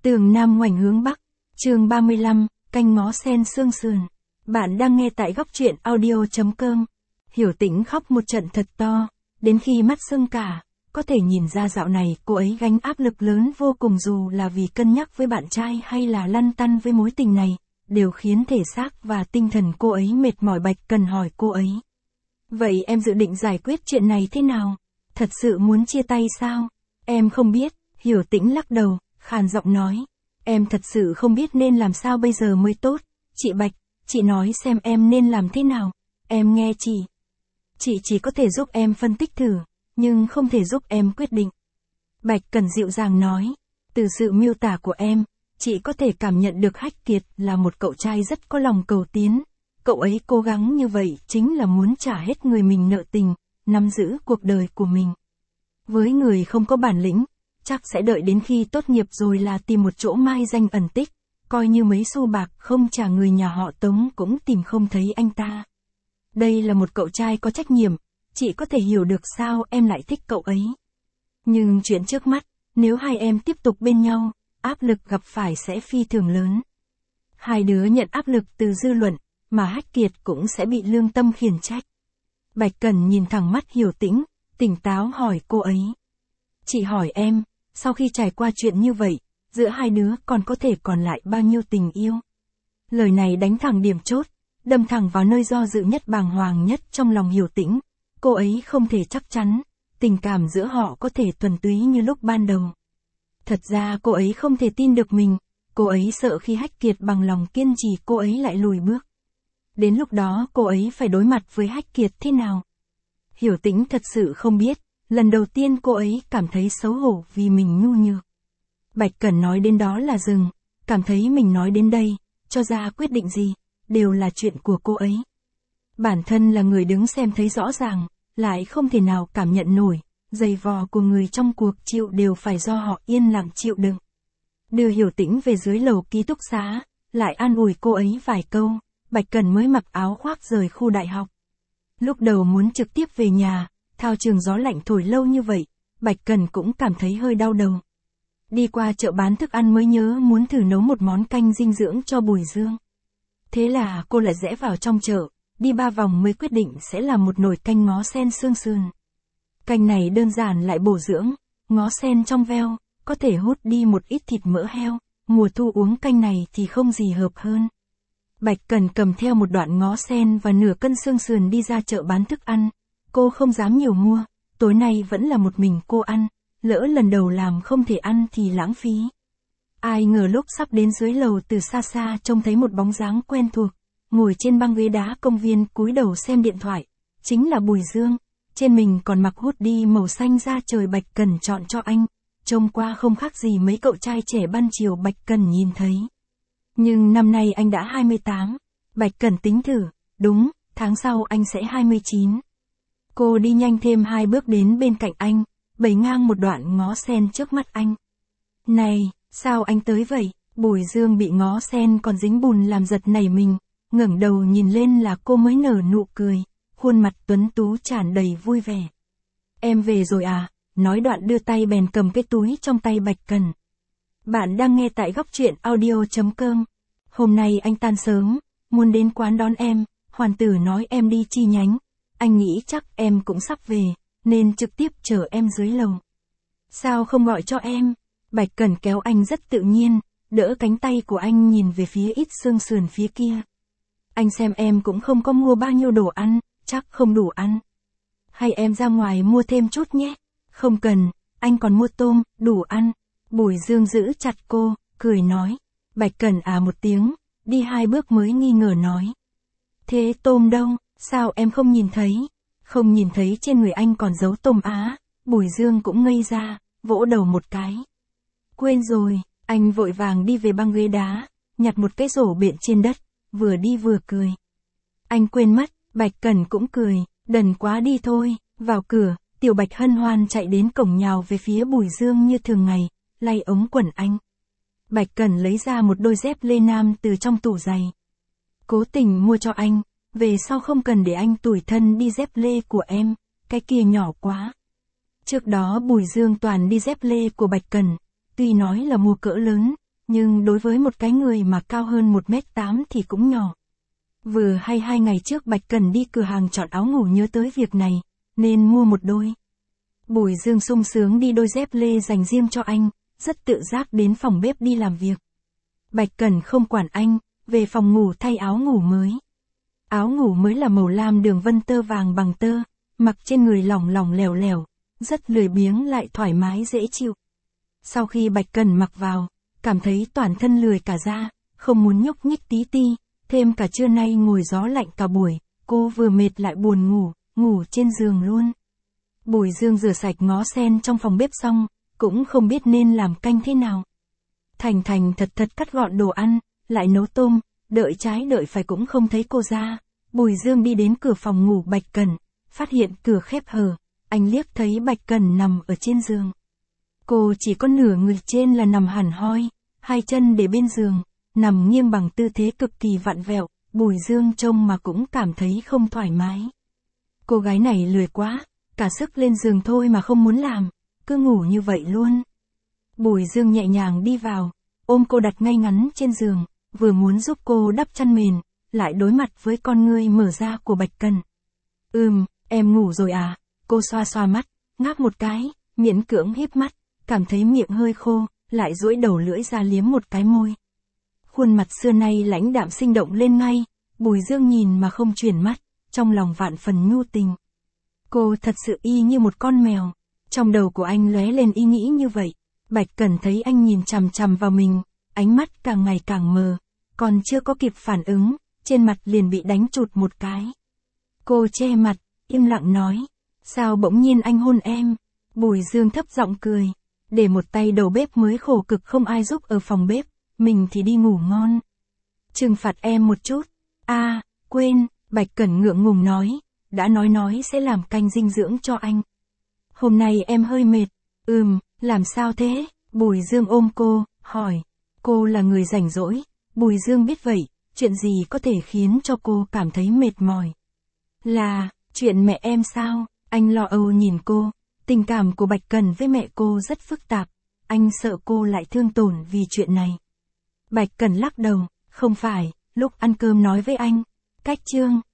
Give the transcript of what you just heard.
Tường Nam ngoảnh hướng Bắc, chương 35, canh ngó sen xương sườn. Bạn đang nghe tại góc truyện audio.com. Hiểu Tĩnh khóc một trận thật to, đến khi mắt sưng cả, có thể nhìn ra dạo này cô ấy gánh áp lực lớn vô cùng, dù là vì cân nhắc với bạn trai hay là lăn tăn với mối tình này, đều khiến thể xác và tinh thần cô ấy mệt mỏi. Bạch Cần hỏi cô ấy. Vậy em dự định giải quyết chuyện này thế nào? Thật sự muốn chia tay sao? Em không biết, Hiểu Tĩnh lắc đầu, khàn giọng nói. Em thật sự không biết nên làm sao bây giờ mới tốt. Chị Bạch, chị nói xem em nên làm thế nào. Em nghe chị. Chị chỉ có thể giúp em phân tích thử, nhưng không thể giúp em quyết định. Bạch Cần dịu dàng nói. Từ sự miêu tả của em, chị có thể cảm nhận được Hách Kiệt là một cậu trai rất có lòng cầu tiến. Cậu ấy cố gắng như vậy chính là muốn trả hết người mình nợ tình, nắm giữ cuộc đời của mình. Với người không có bản lĩnh, chắc sẽ đợi đến khi tốt nghiệp rồi là tìm một chỗ mai danh ẩn tích, coi như mấy xu bạc không trả người nhà họ Tống cũng tìm không thấy anh ta. Đây là một cậu trai có trách nhiệm, chị có thể hiểu được sao em lại thích cậu ấy. Nhưng chuyện trước mắt, nếu hai em tiếp tục bên nhau, áp lực gặp phải sẽ phi thường lớn. Hai đứa nhận áp lực từ dư luận, mà Hách Kiệt cũng sẽ bị lương tâm khiển trách. Bạch Cần nhìn thẳng mắt Hiểu Tĩnh, tỉnh táo hỏi cô ấy. Chị hỏi em, sau khi trải qua chuyện như vậy, giữa hai đứa còn có thể còn lại bao nhiêu tình yêu? Lời này đánh thẳng điểm chốt, đâm thẳng vào nơi do dự nhất, bàng hoàng nhất trong lòng Hiểu Tĩnh. Cô ấy không thể chắc chắn, tình cảm giữa họ có thể thuần túy như lúc ban đầu. Thật ra cô ấy không thể tin được mình, cô ấy sợ khi Hách Kiệt bằng lòng kiên trì cô ấy lại lùi bước. Đến lúc đó cô ấy phải đối mặt với Hách Kiệt thế nào? Hiểu Tĩnh thật sự không biết, lần đầu tiên cô ấy cảm thấy xấu hổ vì mình nhu nhược. Bạch Cần nói đến đó là dừng, cảm thấy mình nói đến đây, cho ra quyết định gì, đều là chuyện của cô ấy. Bản thân là người đứng xem thấy rõ ràng, lại không thể nào cảm nhận nổi, giày vò của người trong cuộc chịu đều phải do họ yên lặng chịu đựng. Đưa Hiểu Tĩnh về dưới lầu ký túc xá, lại an ủi cô ấy vài câu, Bạch Cần mới mặc áo khoác rời khu đại học. Lúc đầu muốn trực tiếp về nhà, thao trường gió lạnh thổi lâu như vậy, Bạch Cần cũng cảm thấy hơi đau đầu. Đi qua chợ bán thức ăn mới nhớ muốn thử nấu một món canh dinh dưỡng cho Bùi Dương. Thế là cô lại rẽ vào trong chợ, đi 3 vòng mới quyết định sẽ làm một nồi canh ngó sen xương sườn. Canh này đơn giản lại bổ dưỡng, ngó sen trong veo, có thể hút đi một ít thịt mỡ heo, mùa thu uống canh này thì không gì hợp hơn. Bạch Cần cầm theo một đoạn ngó sen và nửa cân xương sườn đi ra chợ bán thức ăn. Cô không dám nhiều mua, tối nay vẫn là một mình cô ăn, lỡ lần đầu làm không thể ăn thì lãng phí. Ai ngờ lúc sắp đến dưới lầu từ xa xa trông thấy một bóng dáng quen thuộc, ngồi trên băng ghế đá công viên cúi đầu xem điện thoại, chính là Bùi Dương, trên mình còn mặc hoodie màu xanh da trời. Bạch Cần chọn cho anh, trông qua không khác gì mấy cậu trai trẻ ban chiều Bạch Cần nhìn thấy. Nhưng năm nay anh đã 28, Bạch Cần tính thử, đúng, tháng sau anh sẽ 29. Cô đi nhanh thêm 2 bước đến bên cạnh anh, bày ngang một đoạn ngó sen trước mắt anh. Này, sao anh tới vậy? Bùi Dương bị ngó sen còn dính bùn làm giật nảy mình, ngẩng đầu nhìn lên là cô mới nở nụ cười, khuôn mặt tuấn tú tràn đầy vui vẻ. Em về rồi à? Nói đoạn đưa tay bèn cầm cái túi trong tay Bạch Cần. Bạn đang nghe tại góc truyện audio.com. Hôm nay anh tan sớm, muốn đến quán đón em, Hoàn Tử nói em đi chi nhánh. Anh nghĩ chắc em cũng sắp về, nên trực tiếp chở em dưới lầu. Sao không gọi cho em? Bạch Cần kéo anh rất tự nhiên, đỡ cánh tay của anh nhìn về phía ít xương sườn phía kia. Anh xem em cũng không có mua bao nhiêu đồ ăn, chắc không đủ ăn. Hay em ra ngoài mua thêm chút nhé? Không cần, anh còn mua tôm, đủ ăn. Bùi Dương giữ chặt cô, cười nói. Bạch Cần à một tiếng, đi 2 bước mới nghi ngờ nói. Thế tôm đâu, sao em không nhìn thấy? Không nhìn thấy trên người anh còn giấu tôm á. Bùi Dương cũng ngây ra, vỗ đầu một cái. Quên rồi, anh vội vàng đi về băng ghế đá, nhặt một cái rổ bện trên đất, vừa đi vừa cười. Anh quên mất, Bạch Cần cũng cười, đần quá đi thôi. Vào cửa, Tiểu Bạch hân hoan chạy đến cổng nhào về phía Bùi Dương như thường ngày, lay ống quần anh. Bạch Cần lấy ra một đôi dép lê nam từ trong tủ giày. Cố tình mua cho anh, về sau không cần để anh tủi thân đi dép lê của em, cái kia nhỏ quá. Trước đó Bùi Dương toàn đi dép lê của Bạch Cần, tuy nói là mua cỡ lớn, nhưng đối với một cái người mà cao hơn 1m8 thì cũng nhỏ. Vừa hay 2 ngày trước Bạch Cần đi cửa hàng chọn áo ngủ nhớ tới việc này, nên mua một đôi. Bùi Dương sung sướng đi đôi dép lê dành riêng cho anh, rất tự giác đến phòng bếp đi làm việc. Bạch Cần không quản anh, về phòng ngủ thay áo ngủ mới. Áo ngủ mới là màu lam đường vân tơ vàng bằng tơ, mặc trên người lỏng lỏng lẻo lẻo, rất lười biếng lại thoải mái dễ chịu. Sau khi Bạch Cần mặc vào, cảm thấy toàn thân lười cả ra, không muốn nhúc nhích tí ti, thêm cả trưa nay ngồi gió lạnh cả buổi, cô vừa mệt lại buồn ngủ, ngủ trên giường luôn. Bùi Dương rửa sạch ngó sen trong phòng bếp xong, cũng không biết nên làm canh thế nào. Thành thật cắt gọn đồ ăn, lại nấu tôm, đợi trái đợi phải cũng không thấy cô ra. Bùi Dương đi đến cửa phòng ngủ Bạch Cần, phát hiện cửa khép hờ, anh liếc thấy Bạch Cần nằm ở trên giường. Cô chỉ có nửa người trên là nằm hẳn hoi, hai chân để bên giường, nằm nghiêng bằng tư thế cực kỳ vặn vẹo, Bùi Dương trông mà cũng cảm thấy không thoải mái. Cô gái này lười quá, cả sức lên giường thôi mà không muốn làm, cứ ngủ như vậy luôn. Bùi Dương nhẹ nhàng đi vào, ôm cô đặt ngay ngắn trên giường, vừa muốn giúp cô đắp chăn mền, lại đối mặt với con ngươi mở ra của Bạch Cần. Em ngủ rồi à? Cô xoa mắt, ngáp một cái, miễn cưỡng híp mắt, cảm thấy miệng hơi khô, lại duỗi đầu lưỡi ra liếm một cái môi. Khuôn mặt xưa nay lãnh đạm sinh động lên ngay, Bùi Dương nhìn mà không chuyển mắt, trong lòng vạn phần nhu tình. Cô thật sự y như một con mèo, trong đầu của anh lóe lên ý nghĩ như vậy. Bạch Cần thấy anh nhìn chằm chằm vào mình, ánh mắt càng ngày càng mờ, còn chưa có kịp phản ứng, trên mặt liền bị đánh trụt một cái. Cô che mặt, im lặng nói, sao bỗng nhiên anh hôn em? Bùi Dương thấp giọng cười, để một tay đầu bếp mới khổ cực không ai giúp ở phòng bếp, mình thì đi ngủ ngon. Trừng phạt em một chút. Quên, Bạch Cẩn ngượng ngùng nói, đã nói sẽ làm canh dinh dưỡng cho anh. Hôm nay em hơi mệt. Làm sao thế? Bùi Dương ôm cô, hỏi. Cô là người rảnh rỗi. Bùi Dương biết vậy, chuyện gì có thể khiến cho cô cảm thấy mệt mỏi? Là, chuyện mẹ em sao? Anh lo âu nhìn cô. Tình cảm của Bạch Cần với mẹ cô rất phức tạp. Anh sợ cô lại thương tổn vì chuyện này. Bạch Cần lắc đầu, không phải, lúc ăn cơm nói với anh. Cách chương.